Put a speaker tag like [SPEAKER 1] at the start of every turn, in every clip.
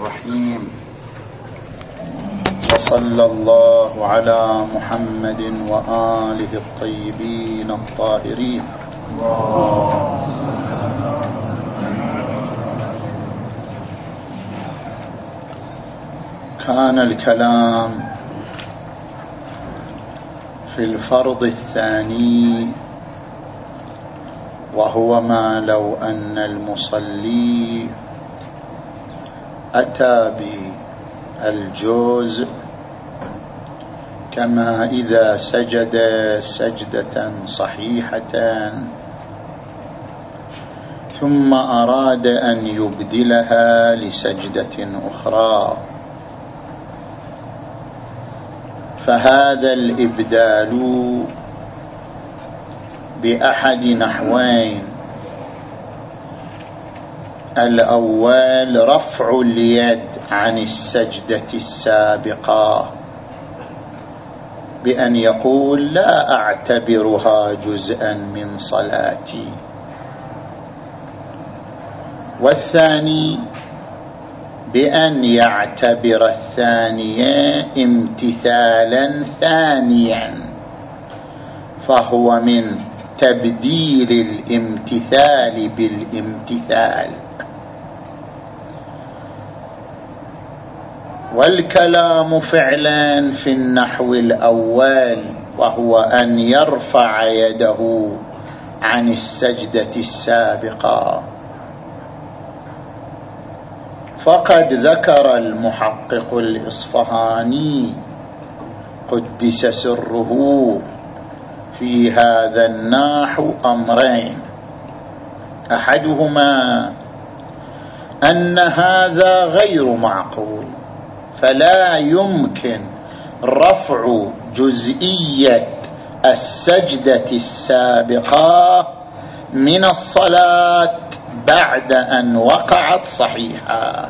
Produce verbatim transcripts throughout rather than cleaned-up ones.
[SPEAKER 1] الرحيم. وصلى الله على محمد وآله الطيبين الطاهرين. كان الكلام في الفرض الثاني، وهو ما لو أن المصلي أتى بالجزء كما إذا سجد سجدة صحيحة ثم أراد أن يبدلها لسجدة أخرى، فهذا الإبدال بأحد نحوين: الأول رفع اليد عن السجدة السابقة بأن يقول لا أعتبرها جزءا من صلاتي، والثاني بأن يعتبر الثانية امتثالا ثانيا، فهو من تبديل الامتثال بالامتثال. والكلام فعلا في النحو الأول، وهو أن يرفع يده عن السجدة السابقة. فقد ذكر المحقق الإصفهاني قدس سره في هذا النحو أمرين: أحدهما أن هذا غير معقول، فلا يمكن رفع جزئية السجدة السابقة من الصلاة بعد أن وقعت صحيحة،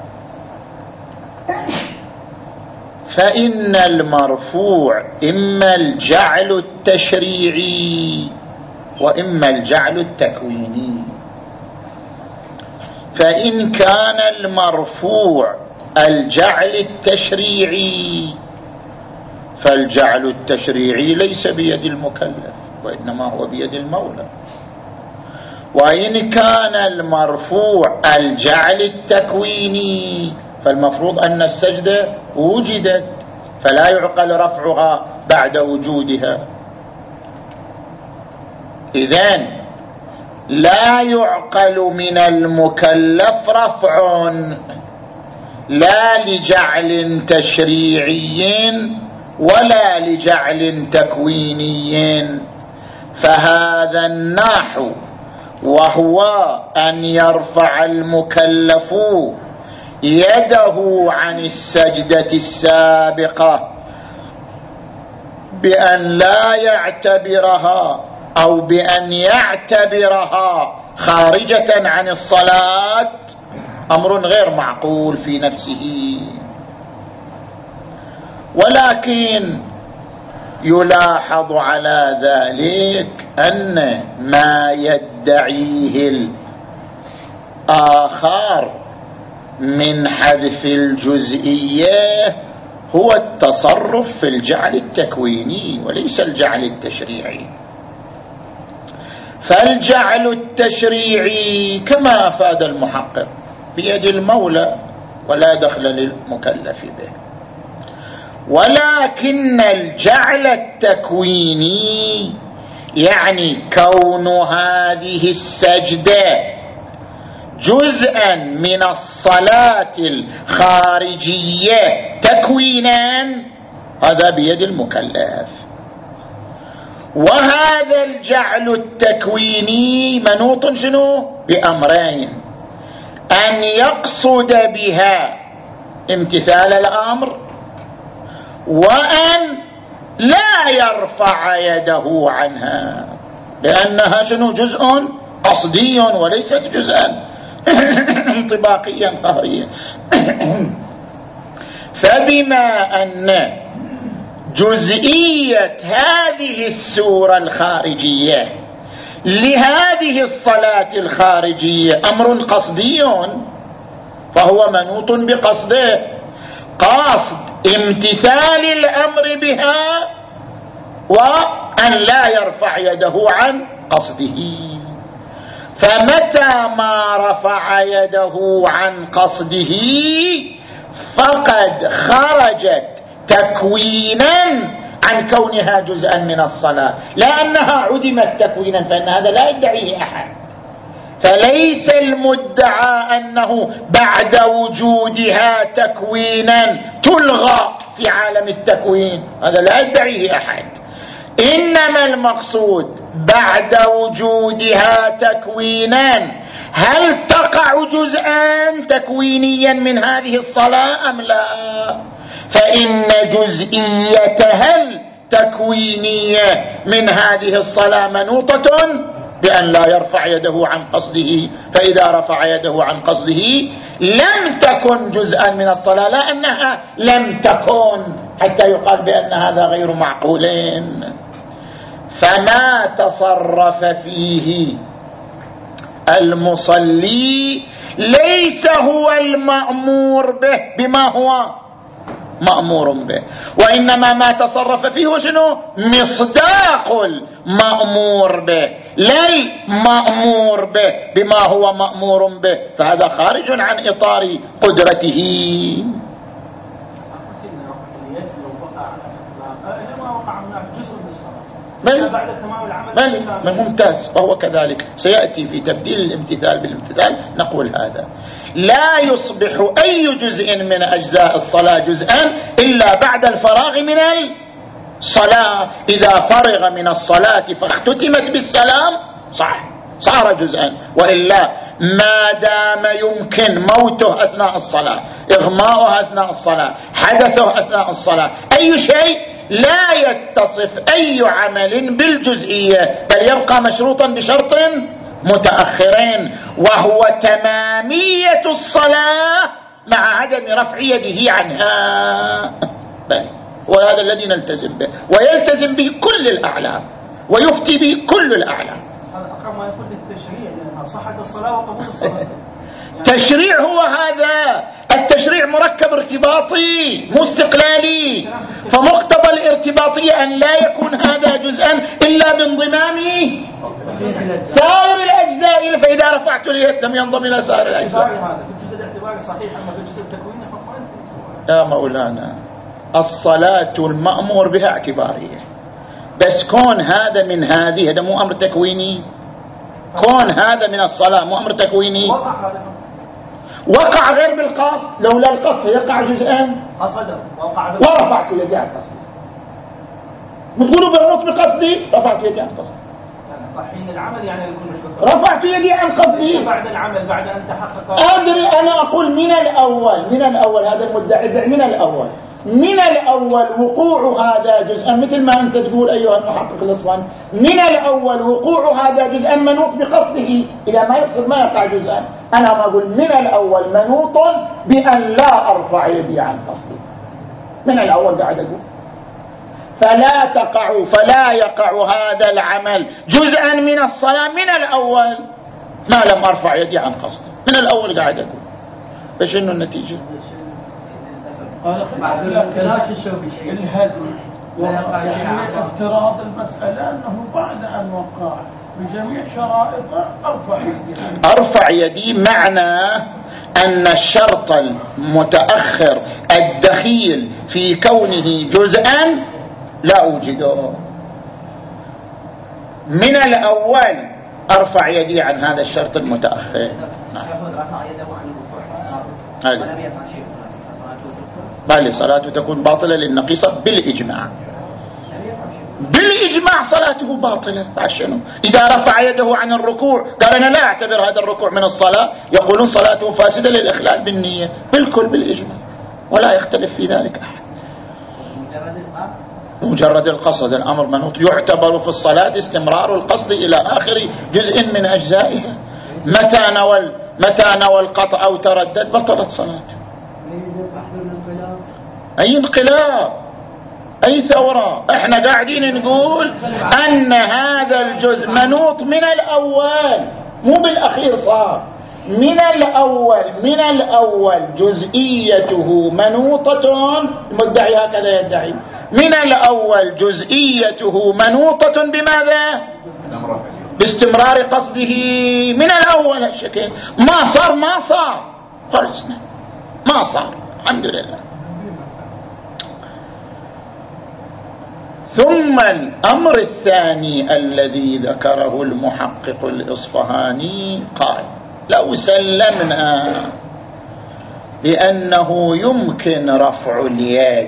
[SPEAKER 1] فإن المرفوع إما الجعل التشريعي وإما الجعل التكويني. فإن كان المرفوع الجعل التشريعي فالجعل التشريعي ليس بيد المكلف، وإنما هو بيد المولى. وإن كان المرفوع الجعل التكويني فالمفروض أن السجدة وجدت، فلا يعقل رفعها بعد وجودها. إذن لا يعقل من المكلف رفع لا لجعل تشريعي ولا لجعل تكويني، فهذا النحو وهو أن يرفع المكلف يده عن السجدة السابقة بأن لا يعتبرها أو بأن يعتبرها خارجة عن الصلاة أمر غير معقول في نفسه. ولكن يلاحظ على ذلك أن ما يدعيه الآخر من حذف الجزئية هو التصرف في الجعل التكويني وليس الجعل التشريعي. فالجعل التشريعي كما أفاد المحقق بيد المولى ولا دخل للمكلف به، ولكن الجعل التكويني يعني كون هذه السجدة جزءا من الصلاة الخارجية تكوينا هذا بيد المكلف. وهذا الجعل التكويني منوط شنو؟ بأمرين: أن يقصد بها امتثال الأمر، وأن لا يرفع يده عنها، لأنها شنو؟ جزء قصدي وليست جزءا انطباقيا قهريا. فبما أن جزئية هذه السورة الخارجية لهذه الصلاة الخارجية أمر قصدي، فهو منوط بقصده، قصد امتثال الأمر بها وأن لا يرفع يده عن قصده. فمتى ما رفع يده عن قصده فقد خرجت تكوينا عن كونها جزءا من الصلاة، لأنها عدمت تكوينا، فإن هذا لا يدعيه أحد. فليس المدعى أنه بعد وجودها تكوينا تلغى في عالم التكوين، هذا لا يدعيه أحد. إنما المقصود بعد وجودها تكوينا هل تقع جزءا تكوينيا من هذه الصلاة أم لا؟ فإن جزئيتها التكوينية من هذه الصلاة منوطة بأن لا يرفع يده عن قصده، فإذا رفع يده عن قصده لم تكن جزءا من الصلاة، لا أنها لم تكن حتى يقال بأن هذا غير معقولين. فما تصرف فيه المصلي ليس هو المأمور به بما هو مأمور به، وإنما ما تصرف فيه وشنو مصداق المأمور به، لا المأمور به بما هو مأمور به، فهذا خارج عن إطار قدرته. بل بل بل ممتاز، وهو كذلك سيأتي في تبديل الامتثال بالامتثال نقول هذا لا يصبح أي جزء من أجزاء الصلاة جزءا إلا بعد الفراغ من الصلاة. إذا فرغ من الصلاة فاختتمت بالسلام صح صار جزءا، وإلا ما دام يمكن موته أثناء الصلاة، إغماؤه أثناء الصلاة، حدثه أثناء الصلاة، أي شيء لا يتصف أي عمل بالجزئية، بل يبقى مشروطا بشرط متأخرين وهو تمامية الصلاة مع عدم رفع يده عنها. بل وهذا الذي نلتزم به ويلتزم به كل الأعلام ويفتي به كل الأعلام.
[SPEAKER 2] أقرب ما يقول التشريع لأن صحة الصلاة وقبول الصلاة.
[SPEAKER 1] تشريع هو هذا التشريع مركب ارتباطي مو استقلالي، فمقتضى الارتباطية أن لا يكون هذا جزءا إلا بانضمام سائر الأجزاء، فإذا رفعت اليد لم ينضم إلى سائر الأجزاء.
[SPEAKER 2] هذا في الجزء الاعتباري صحيح، أما في الجزء التكويني فقال
[SPEAKER 1] يا مولانا الصلاة المأمور بها اعتبارية، بس كون هذا من هذه هذا مو أمر تكويني، كون هذا من الصلاة مو أمر تكويني. وقع غير بالقصد، لولا القصد يقع جزءان.
[SPEAKER 2] قصد وقع
[SPEAKER 1] ورفعت يدي عن قصدي، بتقولوا بموت بقصدي رفعت يدي عن قصدي،
[SPEAKER 2] يعني حين العمل يعني يكون مشروط،
[SPEAKER 1] رفعت يدي عن قصدي
[SPEAKER 2] بعد العمل بعد أن تحقق.
[SPEAKER 1] أدري أنا أقول من الأول من الأول هذا المدعي من الأول من الأول وقوع هذا جزءا، مثل ما أنت تقول أيها المحقق الإصفهاني من الأول وقوع هذا جزءا منوط بقصده، إذا ما يقصد ما يقع جزءا. أنا ما أقول من الأول منوط بأن لا أرفع يدي عن قصدي، من الأول قاعد أقول فلا تقع فلا يقع هذا العمل جزءا من الصلاة من الأول ما لم أرفع يدي عن قصدي، من الأول قاعد أقول. فش إنه النتيجة؟
[SPEAKER 3] افتراض المسألة أنه بعد أن وقع بجميع شرائطه أرفع يدي
[SPEAKER 1] أرفع يدي معنى أن الشرط المتأخر الدخيل في كونه جزءا لا أوجده، من الأول أرفع يدي عن هذا الشرط المتأخر. نعم. هذا بل صلاته تكون باطلة للنقيصة بالإجماع، بالإجماع صلاته باطلة. عشان إذا رفع يده عن الركوع قال أنا لا أعتبر هذا الركوع من الصلاة، يقولون صلاته فاسدة للإخلال بالنية بالكل بالإجماع، ولا يختلف في ذلك أحد. مجرد القصد الأمر منوط، يعتبر في الصلاة استمرار القصد إلى آخر جزء من أجزائها. متى نوى متى نوى القطع أو تردد بطلت صلاته. أي انقلاب أي ثورة، احنا قاعدين نقول أن هذا الجزء منوط من الأول مو بالأخير صار. من الأول من الأول جزئيته منوطة، المدعي هكذا يدعي، من الأول جزئيته منوطة بماذا؟ باستمرار قصده من الأول الشكل. ما صار ما صار خلصنا، ما صار الحمد لله. ثم الأمر الثاني الذي ذكره المحقق الإصفهاني قال: لو سلمنا بأنه يمكن رفع اليد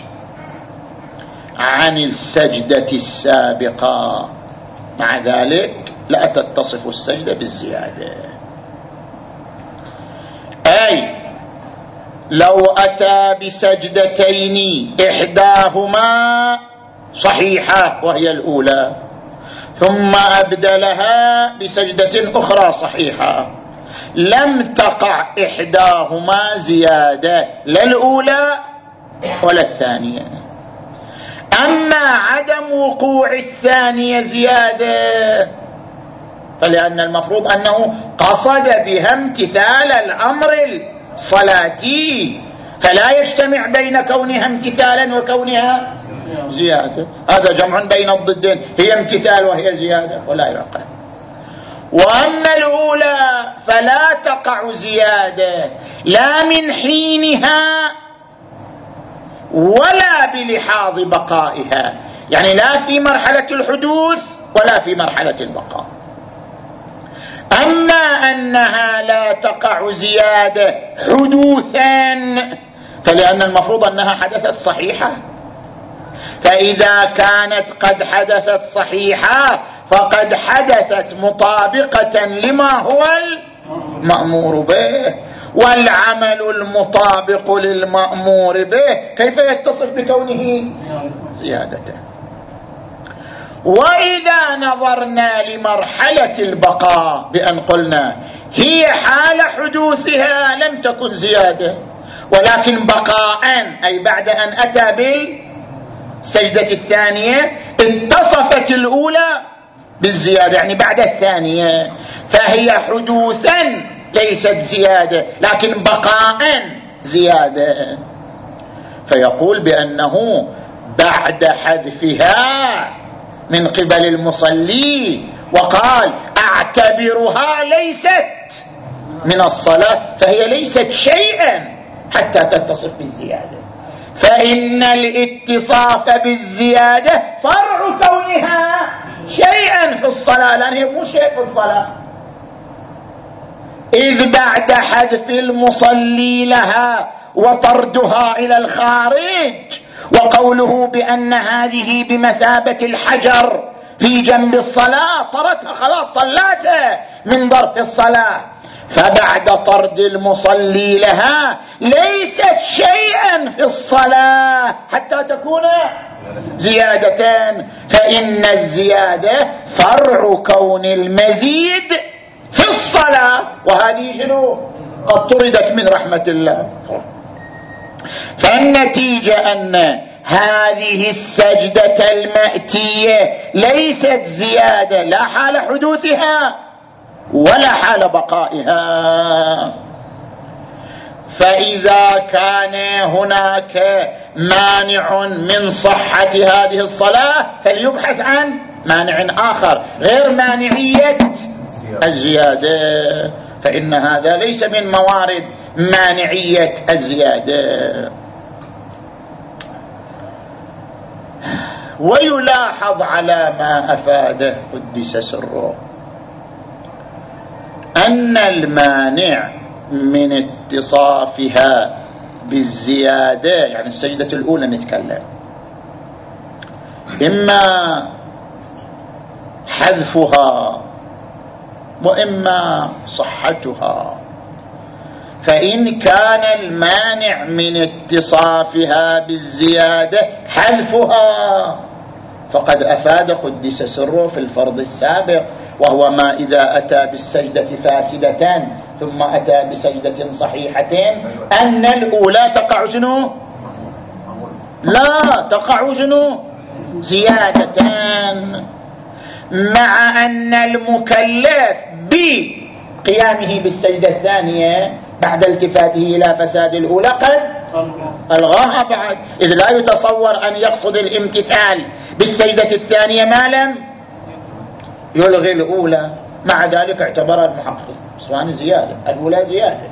[SPEAKER 1] عن السجدة السابقة، مع ذلك لا تتصف السجدة بالزيادة، أي لو أتى بسجدتين إحداهما صحيحة وهي الأولى، ثم أبدلها بسجدة أخرى صحيحة، لم تقع إحداهما زيادة، لا الأولى ولا الثانية. أما عدم وقوع الثانية زيادة فلأن المفروض أنه قصد بها امتثال الأمر الصلاتي، فلا يجتمع بين كونها امتثالا وكونها زيادة. هذا جمع بين الضدين، هي امتثال وهي زيادة ولا يعقل. وأما الأولى فلا تقع زيادة لا من حينها ولا بلحاظ بقائها، يعني لا في مرحلة الحدوث ولا في مرحلة البقاء. أما أنها لا تقع زيادة حدوثا فلأن المفروض أنها حدثت صحيحة، فإذا كانت قد حدثت صحيحة فقد حدثت مطابقة لما هو المأمور به، والعمل المطابق للمأمور به كيف يتصف بكونه زيادة؟ وإذا نظرنا لمرحلة البقاء بأن قلنا هي حال حدوثها لم تكن زيادة، ولكن بقاء أي بعد أن أتى بالسجدة الثانية اتصفت الأولى بالزيادة، يعني بعد الثانية، فهي حدوثا ليست زيادة لكن بقاء زيادة. فيقول بأنه بعد حذفها من قبل المصلي وقال أعتبرها ليست من الصلاة، فهي ليست شيئا حتى تتصف بالزيادة، فإن الاتصاف بالزيادة فرع كونها شيئا في الصلاة، لأن هي مو شيء في الصلاة، إذ بعد حذف المصلي لها وطردها إلى الخارج وقوله بأن هذه بمثابة الحجر في جنب الصلاة طردها خلاص طلعتها من ظرف الصلاة، فبعد طرد المصلي لها ليست شيئا في الصلاة حتى تكون زيادتان، فإن الزيادة فرع كون المزيد في الصلاة، وهذه شنو؟ قد طردت من رحمة الله. فالنتيجة أن هذه السجدة المأتية ليست زيادة لا حال حدوثها ولا حال بقائها. فإذا كان هناك مانع من صحة هذه الصلاة فليبحث عن مانع آخر غير مانعية الزيادة، فإن هذا ليس من موارد مانعية الزيادة. ويلاحظ على ما أفاده قدس سره أن المانع من اتصافها بالزيادة، يعني السجدة الأولى نتكلم، إما حذفها وإما صحتها. فإن كان المانع من اتصافها بالزيادة حذفها فقد أفاد قدس سره في الفرض السابق، وهو ما إذا أتى بالسجدة فاسدة ثم أتى بسجدة صحيحة أن الأولى تقع شنو؟ لا تقع شنو؟ زيادتان، مع أن المكلف قيامه بالسجدة الثانية بعد التفاته إلى فساد الأولى قد ألغاها بعد، إذ لا يتصور أن يقصد الامتثال بالسجدة الثانية ما لم يلغي الأولى. مع ذلك اعتبر المحقق الإصفهاني زيادة، الأولى زيادة.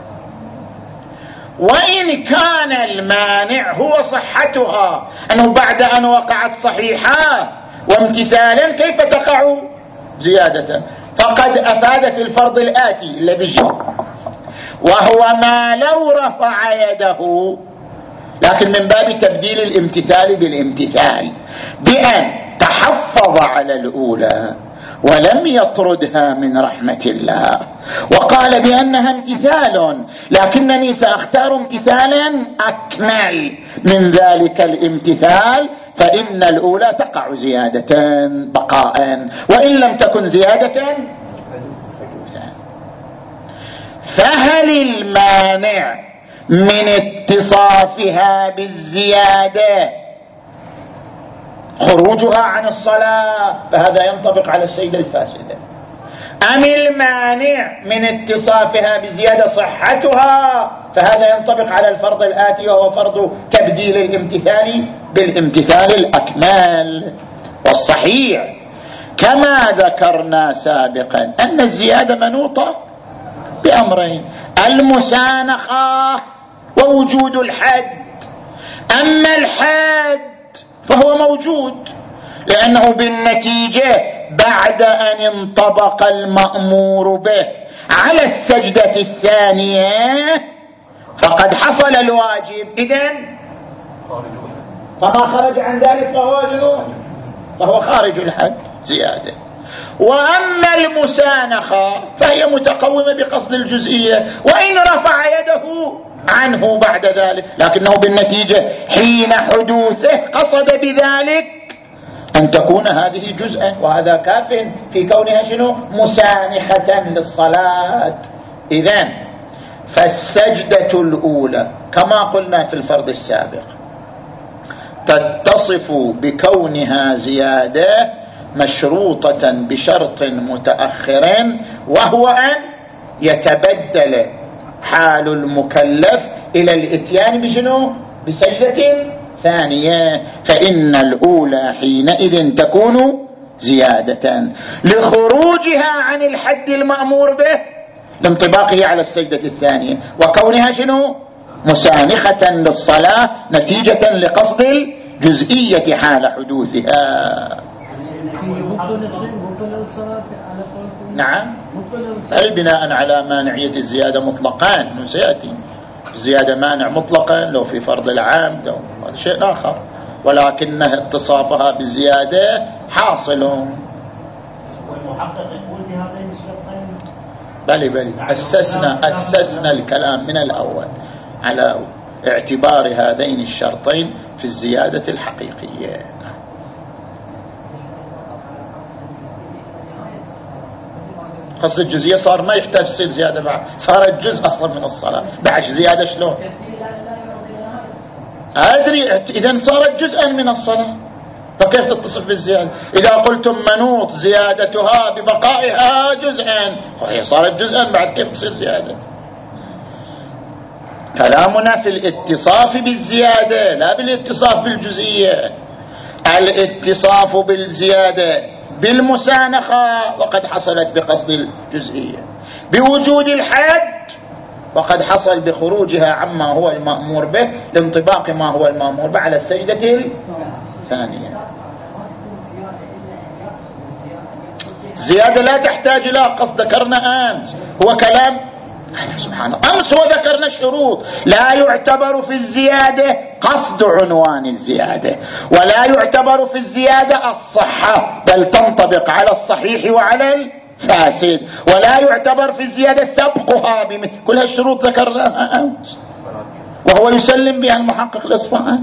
[SPEAKER 1] وإن كان المانع هو صحتها، أنه بعد أن وقعت صحيحة وامتثالا كيف تقع زيادة، فقد أفاد في الفرض الآتي الذي جاء، وهو ما لو رفع يده، لكن من باب تبديل الامتثال بالامتثال، بأن تحفظ على الأولى ولم يطردها من رحمة الله وقال بأنها امتثال، لكنني سأختار امتثالا أكمل من ذلك الامتثال، فإن الأولى تقع زيادة بقاء، وإن لم تكن زيادة حدوثا. فهل المانع من اتصافها بالزيادة خروجها عن الصلاة، فهذا ينطبق على السيدة الفاسدة، أم المانع من اتصافها بزيادة صحتها، فهذا ينطبق على الفرض الآتي وهو فرض تبديل الامتثال بالامتثال الأكمل. والصحيح كما ذكرنا سابقا أن الزيادة منوطة بأمرين: المسانخة ووجود الحد. أما الحد فهو موجود، لأنه بالنتيجة بعد أن انطبق المأمور به على السجدة الثانية فقد حصل الواجب، إذن فما خرج عن ذلك فهو فهو خارج الحد زيادة. وأما المسانخة فهي متقومة بقصد الجزئية، وإن رفع يده عنه بعد ذلك، لكنه بالنتيجة حين حدوثه قصد بذلك أن تكون هذه جزءا، وهذا كاف في كونها شنو؟ مسانخة للصلاة. إذن فالسجدة الأولى كما قلنا في الفرض السابق تتصف بكونها زيادة مشروطة بشرط متأخر، وهو أن يتبدل حال المكلف إلى الإتيان بشنو؟ بسجدة ثانية، فإن الأولى حينئذ تكون زيادة لخروجها عن الحد المأمور به لانطباقه على السجدة الثانية، وكونها شنو؟ مسانخة للصلاة نتيجة لقصد الجزئية حال حدوثها. نعم، هل بناء على مانعية الزيادة مطلقا؟ انه سيأتي الزيادة مانع مطلقا لو في فرض العام لو هذا شيء آخر، ولكن اتصافها بالزيادة حاصل.
[SPEAKER 4] والمحقق يقول بهذين الشرطين
[SPEAKER 1] بلي بلي أسسنا أسسنا الكلام من الأول على اعتبار هذين الشرطين في الزيادة الحقيقية. قصد الجزئية صار ما يحتاج تصير زيادة بعد، صارت جزء أصلا من الصلاة، بعد زيادة شلون؟ أدري، إذن صارت جزءا من الصلاة، فكيف تتصف بالزيادة؟ إذا قلتم منوط زيادتها ببقائها جزءا، وهي صارت جزءا بعد كيف تصير زيادة؟ كلامنا في الاتصاف بالزيادة لا بالاتصاف بالجزئية. الاتصاف بالزيادة بالمسانخة وقد حصلت بقصد الجزئية، بوجود الحد وقد حصل بخروجها عما هو المأمور به لانطباق ما هو المأمور به على السجدة الثانية. زيادة لا تحتاج إلى قصد، ذكرنا أمس هو كلام سبحان الله، أمس هو ذكرنا الشروط، لا يعتبر في الزيادة قصد عنوان الزيادة، ولا يعتبر في الزيادة الصحة، بل تنطبق على الصحيح وعلى الفاسد، ولا يعتبر في الزيادة سبقها بمثل كل هالشروط ذكرناها أمس، وهو يسلم بها المحقق الإصفهاني.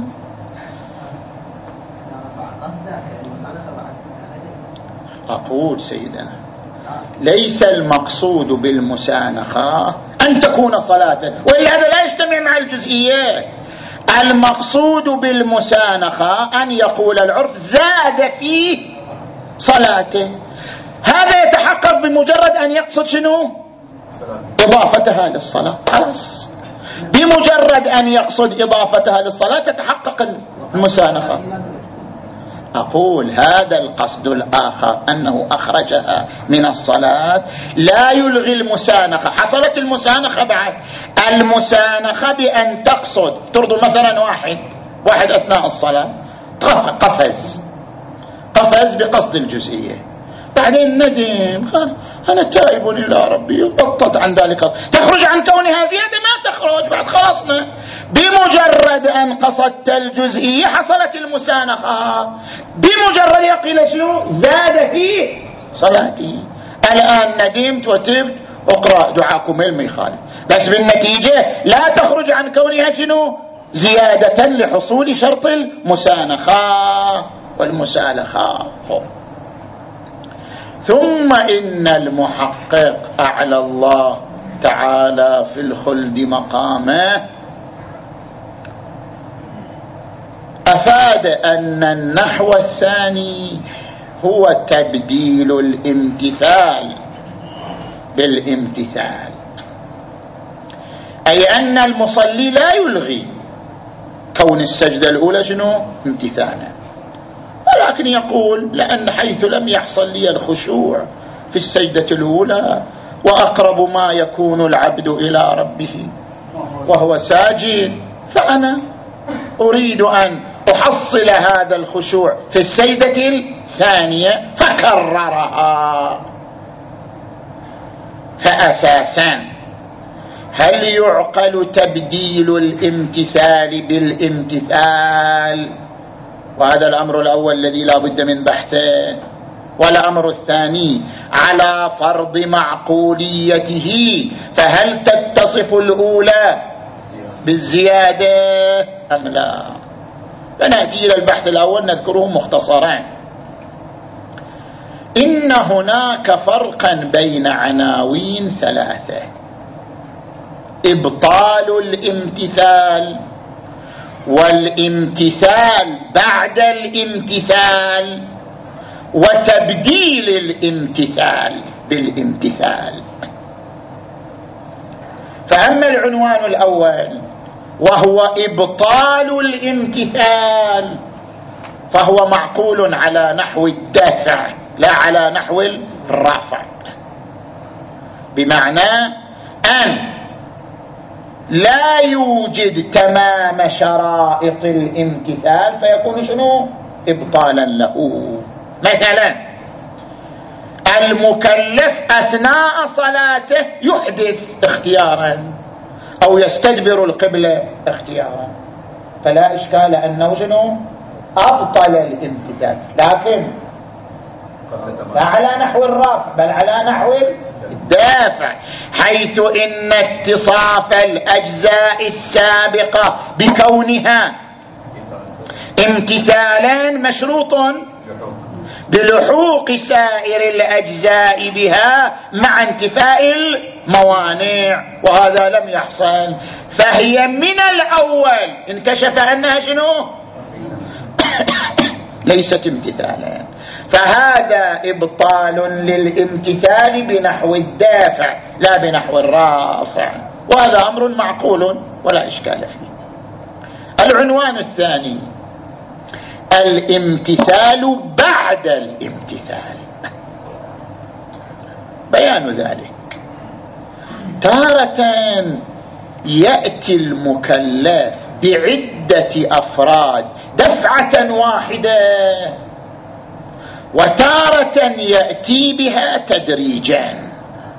[SPEAKER 1] أقول سيدنا ليس المقصود بالمسانخة أن تكون صلاة، وإلا هذا لا يجتمع مع الجزئيات. المقصود بالمسانخة أن يقول العرف زاد فيه صلاته، هذا يتحقق بمجرد أن يقصد شنو؟ إضافتها للصلاة، خلاص بمجرد أن يقصد إضافتها للصلاة تتحقق المسانخة. أقول هذا القصد الآخر أنه أخرجها من الصلاة لا يلغي المسانخة. حصلت المسانخة بعد المسانخة بأن تقصد، ترضوا مثلا واحد واحد أثناء الصلاة قفز قفز بقصد الجزئية، بعدين ندم قال أنا تائب إلى ربي بطت عن ذلك، تخرج عن كونها زيادة؟ ما تخرج، بعد خلصنا. بمجرد أن قصدت الجزئية حصلت المسانخة، بمجرد يقول شنو زاد فيه صلاتي. الآن ندمت وتبت اقرأ دعاكم ما يخالف، بس بالنتيجة لا تخرج عن كونها شنو زيادة لحصول شرط المسانخة والمسالخة. ثم إن المحقق أعلى الله تعالى في الخلد مقامه أفاد أن النحو الثاني هو تبديل الامتثال بالامتثال، أي أن المصلي لا يلغي كون السجدة الأولى شنو امتثالا، ولكن يقول لأن حيث لم يحصل لي الخشوع في السجدة الأولى وأقرب ما يكون العبد إلى ربه وهو ساجد، فأنا أريد أن أحصل هذا الخشوع في السجدة الثانية فكررها. فأساسا هل يعقل تبديل الامتثال بالامتثال؟ وهذا الأمر الأول الذي لا بد من بحثه. والأمر الثاني على فرض معقوليته، فهل تتصف الأولى بالزيادة أم لا؟ فنأتي إلى البحث الأول نذكره مختصرا. إن هناك فرقا بين عناوين ثلاثة: إبطال الامتثال، والامتثال بعد الامتثال، وتبديل الامتثال بالامتثال. فأما العنوان الأول وهو إبطال الامتثال فهو معقول على نحو الدافع لا على نحو الرافع، بمعنى أن لا يوجد تمام شرائط الامتثال فيكون شنو إبطالا له. مثلا المكلف أثناء صلاته يحدث اختيارا أو يستدبر القبلة اختيارا، فلا إشكال أنه شنو أبطل الامتثال، لكن لا على نحو الرافع بل على نحو الدافع، حيث إن اتصاف الأجزاء السابقة بكونها امتثالان مشروط بلحوق سائر الأجزاء بها مع انتفاء الموانع، وهذا لم يحصل، فهي من الأول انكشف أنها شنو ليست امتثالا، فهذا إبطال للامتثال بنحو الدافع لا بنحو الرافع، وهذا أمر معقول ولا إشكال فيه. العنوان الثاني الامتثال بعد الامتثال. بيان ذلك تارة يأتي المكلف بعدة أفراد دفعة واحدة، وتارة يأتي بها تدريجا.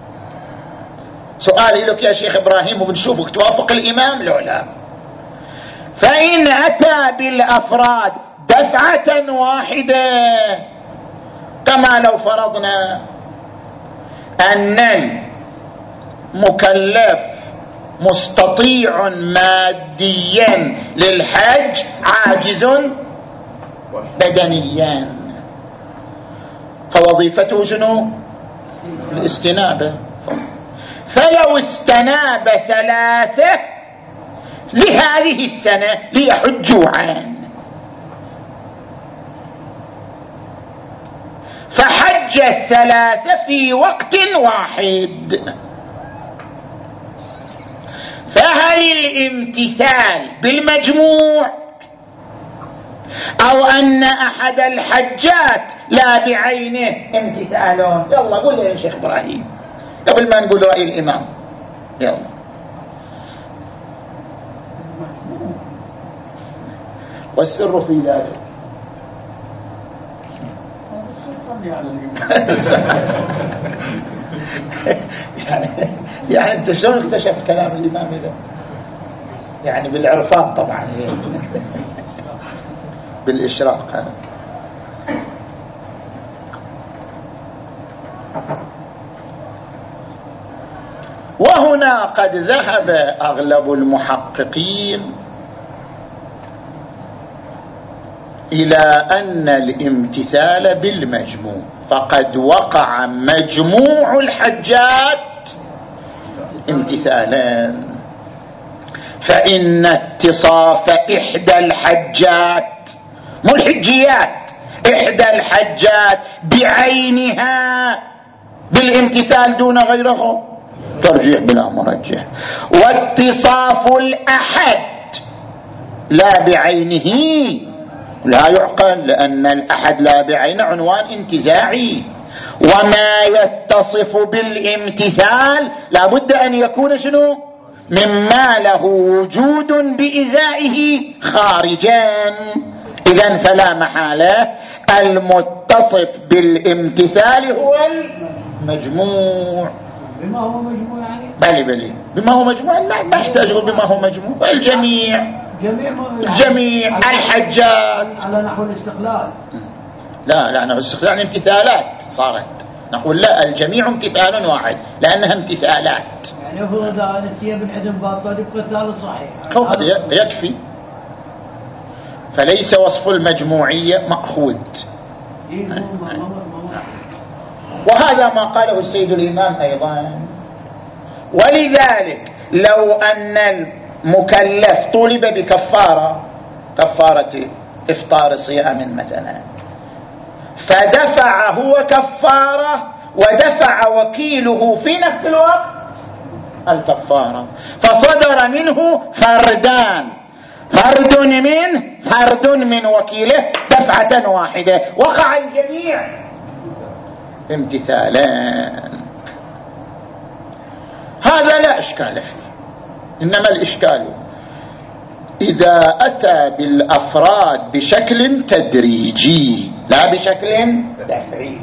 [SPEAKER 1] سؤالي لك يا شيخ إبراهيم وبنشوفك توافق الإمام لو لا؟ فإن أتى بالأفراد دفعة واحدة، كما لو فرضنا أن المكلف مستطيع ماديا للحج عاجز بدنيا، فوظيفته شنو الاستنابة، فلو استناب ثلاثة لهذه السنة ليحجوا عنه، فحج الثلاثة في وقت واحد، فهل الامتثال بالمجموع أو أن أحد الحجات لا بعينه امتثالون؟ يلا قول لي يا شيخ إبراهيم قبل ما نقول رأي الإمام. يلا. والسر في ذلك يعني يعني انت شلون اكتشفت كلام الامام هذا؟ يعني بالعرفان طبعا بالاشراق هذا. وهنا قد ذهب اغلب المحققين إلى أن الامتثال بالمجموع، فقد وقع مجموع الحجات امتثالان، فإن اتصاف إحدى الحجات مو الحجيات إحدى الحجات بعينها بالامتثال دون غيره ترجيح بلا مرجح، واتصاف الأحد لا بعينه لا يعقل، لأن الأحد لا بعين عنوان انتزاعي، وما يتصف بالامتثال لا بد أن يكون شنو؟ مما له وجود بإزائه خارجا. إذن فلا محالة المتصف بالامتثال هو المجموع.
[SPEAKER 5] بما هو مجموع يعني؟
[SPEAKER 1] بلي بلي بما هو مجموع، ما يحتاج بما هو مجموع، الجميع الجميع الحجات
[SPEAKER 5] على نحو الاستقلال.
[SPEAKER 1] لا لا نحو الاستقلال امتثالات صارت، نقول لا الجميع امتثال واحد لأنها امتثالات.
[SPEAKER 5] يعني يفرض أن الثياب العدم باطل يبقى الثالث صحيح
[SPEAKER 1] يكفي، فليس وصف المجموعية مأخوذ. وهذا ما قاله السيد الإمام أيضا. ولذلك لو أن المكلف طولب بكفارة كفارة إفطار صيام مثلا، فدفع هو كفارة ودفع وكيله في نفس الوقت الكفارة، فصدر منه فردان، فرد من فرد من وكيله دفعة واحدة، وقع الجميع امتثالان. هذا لا إشكال فيه، إنما الإشكال إذا أتى بالأفراد بشكل تدريجي لا بشكل دفعي.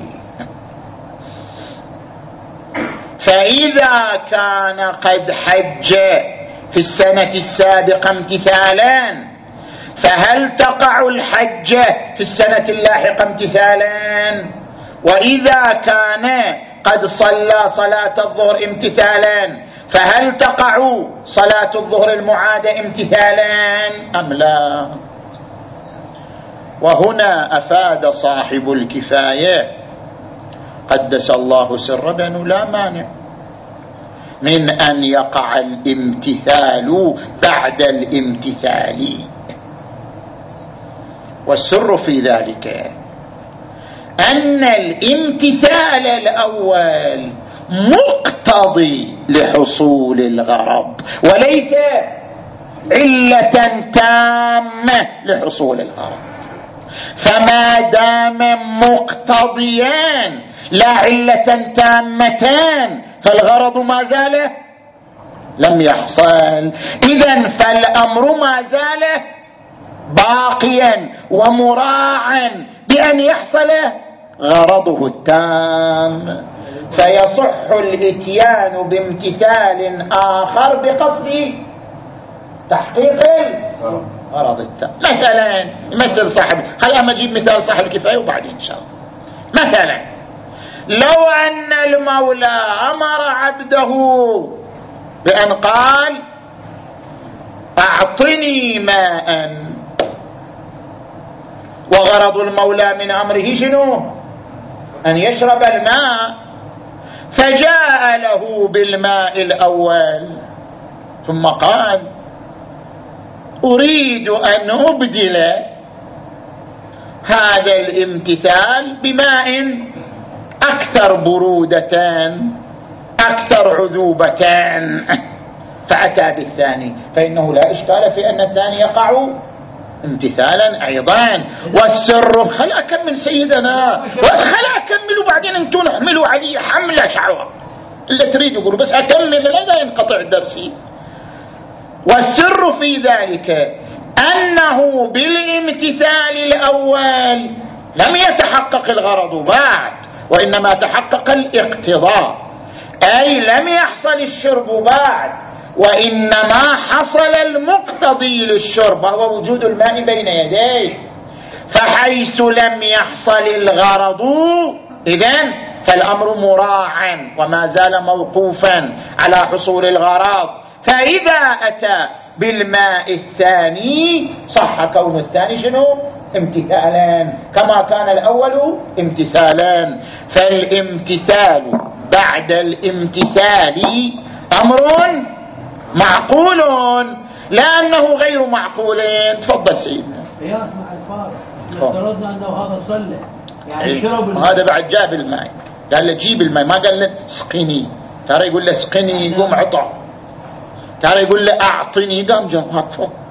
[SPEAKER 1] فإذا كان قد حج في السنة السابقة امتثالان، فهل تقع الحجة في السنة اللاحقة امتثالان؟ وإذا كان قد صلى صلاة الظهر امتثالان، فهل تقع صلاة الظهر المعادة امتثالان أم لا؟ وهنا أفاد صاحب الكفاية قدس الله سره بأنه لا مانع من أن يقع الامتثال بعد الامتثال، والسر في ذلك أن الامتثال الأول مقتضي لحصول الغرض وليس علة تامة لحصول الغرض، فما دام مقتضيان لا علة تامتان فالغرض ما زال لم يحصل. إذن فالأمر ما زال باقيا ومراعا بأن يحصل غرضه التام، فيصح الاتيان بامتثال آخر بقصد تحقيق الغرض التام. مثلا مثل صاحب، خلينا نجيب مثال صاحب الكفاية وبعدين إن شاء الله. مثلا لو أن المولى أمر عبده بأن قال أعطني ماء، وغرض المولى من أمره شنو؟ أن يشرب الماء، فجاء له بالماء الأول ثم قال أريد أن أبدل هذا الامتثال بماء أكثر برودة أكثر عذوبة، فأتى بالثاني، فإنه لا إشكال في أن الثاني يقع امتثالا أيضا. والسر خل أكمل سيدنا، خل أكمل وبعدين أنتم نحملوا علي حملة شعوة اللي تريد يقول، بس أكمل لا ينقطع درسي. والسر في ذلك أنه بالامتثال الأول لم يتحقق الغرض بعد، وإنما تحقق الاقتضاء، أي لم يحصل الشرب بعد، وإنما حصل المقتضي للشرب وهو وجود الماء بين يديه. فحيث لم يحصل الغرض إذن فالأمر مراعا وما زال موقوفا على حصول الغرض. فإذا أتى بالماء الثاني صح كون الثاني شنو؟ امتثالا، كما كان الأول امتثالا. فالامتثال بعد الامتثال أمر معقول لا أنه غير معقول. تفضل سيدنا.
[SPEAKER 5] قياس مع الفارق، افترضنا أنه هذا صلى يعني شرب،
[SPEAKER 1] هذا بعد جاب الماء، قال له جيب الماء، ما قال له اسقني. ترى يقول له اسقني يقوم عطى، ترى يقول له أعطني قام جاب.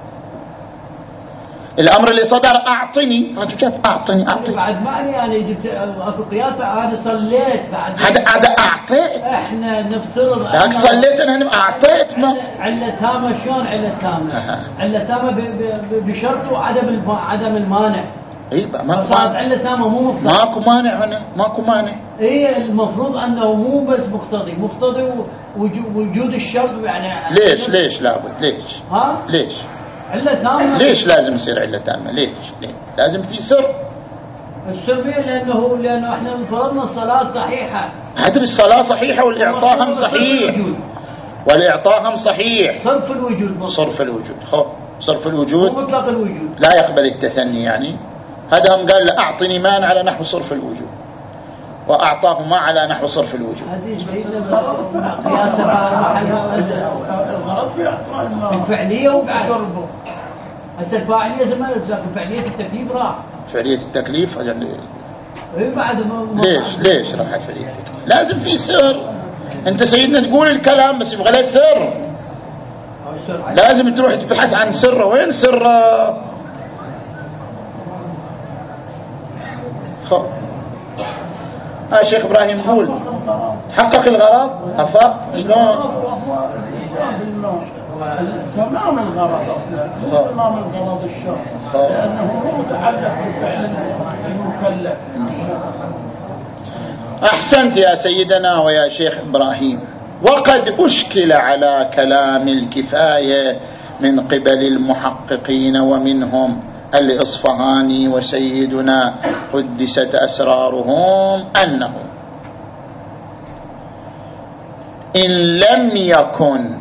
[SPEAKER 1] الأمر اللي صدر أعطني، ما تشوف أعطني أعطني
[SPEAKER 5] بعد معني يعني جبت أكو قياس. أنا صليت بعد
[SPEAKER 1] هذا هذا أعطيت،
[SPEAKER 5] إحنا نفترض
[SPEAKER 1] ذاك صليت أنا أعطيت. ما
[SPEAKER 5] علة تامة شلون علة تامة؟ علة تامة بشرط عدم الب... عدم المانع.
[SPEAKER 1] إيه ما
[SPEAKER 5] صارت علة تامة مو مقتضي.
[SPEAKER 1] ماكو مانع هنا، ماكو مانع.
[SPEAKER 5] إيه المفروض أنه مو بس مقتضي، مقتضي وجود الشرط يعني.
[SPEAKER 1] ليش ليش لابد ليش؟
[SPEAKER 5] ها؟
[SPEAKER 1] ليش؟
[SPEAKER 5] علة تامة.
[SPEAKER 1] ليش لازم يصير علة تامة؟ ليش؟ ليه؟ لازم في سر.
[SPEAKER 5] السر لأنه لأنه إحنا فرضنا الصلاة صحيحة.
[SPEAKER 1] هذه الصلاة صحيحة والإعطاء هم صحيح، والإعطاء هم صحيح.
[SPEAKER 5] صرف الوجود مطلق.
[SPEAKER 1] صرف الوجود خو صرف الوجود
[SPEAKER 5] مطلق الوجود
[SPEAKER 1] لا يقبل التثني. يعني هذا هم قال له أعطني ماء على نحو صرف الوجود، وأعطاه ما على نحو صرف الوجود.
[SPEAKER 5] هذه قياس محل
[SPEAKER 3] الغرض في إعطاء الماء
[SPEAKER 5] الفعلية وقعد هسه الفاعلية زمان، لكن فعلية التكليف راح.
[SPEAKER 1] فعلية التكليف يعني
[SPEAKER 5] إيه بعد ما
[SPEAKER 1] ليش ليش راحت فعلية التكليف؟ لازم في سر. أنت سيدنا تقول الكلام بس يبغى له سر، لازم تروح تبحث عن سره. وين سره؟ خو ها شيخ إبراهيم قول حقق الغرض أفا شلون؟
[SPEAKER 3] تمام الغرض أصلا، تمام الغرض الشرع، لأنه هو متعلق بالفعل المكلف.
[SPEAKER 1] أحسنت يا سيدنا ويا شيخ إبراهيم. وقد أشكل على كلام الكفاية من قبل المحققين ومنهم الإصفهاني وسيدنا قدست أسرارهم أنه إن لم يكن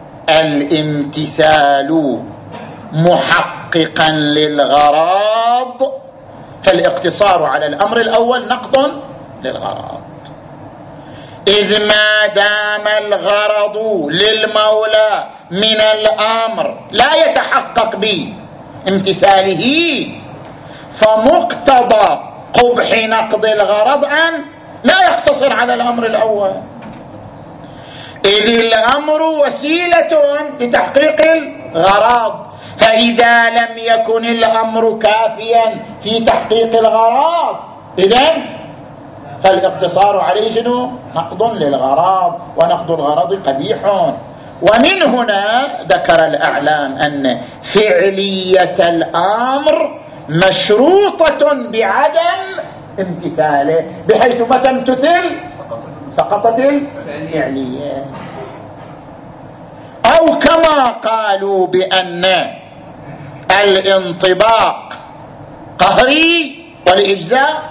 [SPEAKER 1] الامتثال محققا للغرض فالاقتصار على الأمر الأول نقض للغرض، إذ ما دام الغرض للمولى من الأمر لا يتحقق بامتثاله فمقتضى قبح نقض الغرض أن لا يقتصر على الأمر الأول، إذ الأمر وسيلة لتحقيق الغرض، فإذا لم يكن الأمر كافيا في تحقيق الغرض إذن فالاقتصار عليه شنو؟ نقض للغرض، ونقض الغرض قبيح. ومن هنا ذكر الأعلام أن فعلية الأمر مشروطة بعدم امتثاله، بحيث متى امتثل سقطت الفعلية. أو كما قالوا بأن الانطباق قهري والإجزاء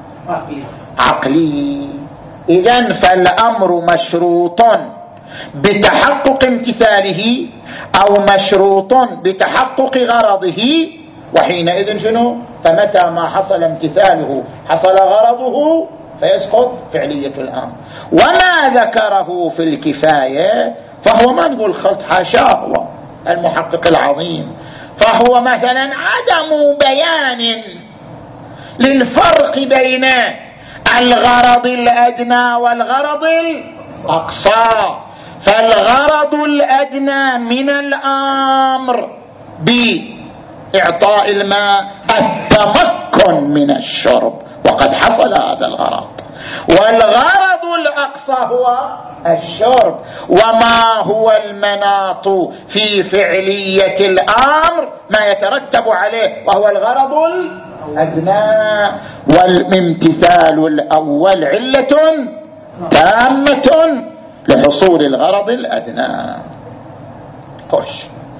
[SPEAKER 1] عقلي، إذن فالأمر مشروط بتحقق امتثاله أو مشروط بتحقق غرضه، وحينئذ شنو؟ فمتى ما حصل امتثاله حصل غرضه فيسقط فعلية الأمر. وما ذكره في الكفاية فهو ما نقول خلط، حاشاه هو المحقق العظيم، فهو مثلا عدم بيان للفرق بين الغرض الأدنى والغرض الأقصى، فالغرض الأدنى من الأمر بإعطاء الماء التمكن من الشرب، وقد حصل هذا الغرض. والغرض الأقصى هو الشرب. وما هو المناط في فعلية الأمر؟ ما يترتب عليه، وهو الغرض الأدنى. والامتثال الأول علة تامة لحصول الغرض الأدنى. خوش.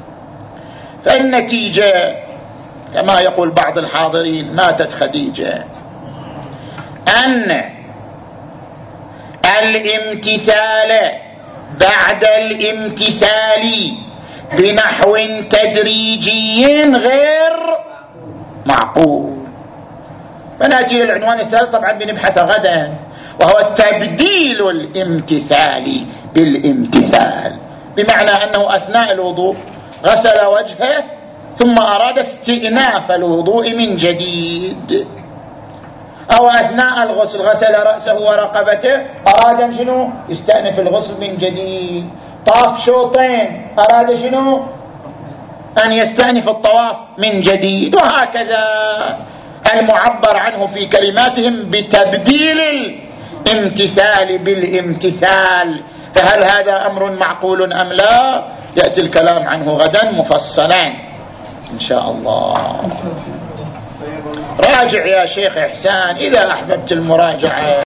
[SPEAKER 1] فالنتيجة كما يقول بعض الحاضرين: ماتت خديجة، أن الامتثال بعد الامتثال بنحو تدريجي غير معقول. فنأتي للعنوان الثالث طبعا بنبحث غدا، وهو تبديل الامتثال بالامتثال، بمعنى أنه أثناء الوضوء غسل وجهه ثم أراد استئناف الوضوء من جديد، أو أثناء الغسل غسل رأسه ورقبته أراد شنو؟ يستأنف الغسل من جديد. طاف شوطين أراد شنو؟ أن يستأنف الطواف من جديد. وهكذا المعبر عنه في كلماتهم بتبديل الامتثال بالامتثال. فهل هذا أمر معقول أم لا؟ يأتي الكلام عنه غدا مفصلا إن شاء الله. راجع يا شيخ إحسان إذا أحببت المراجعة.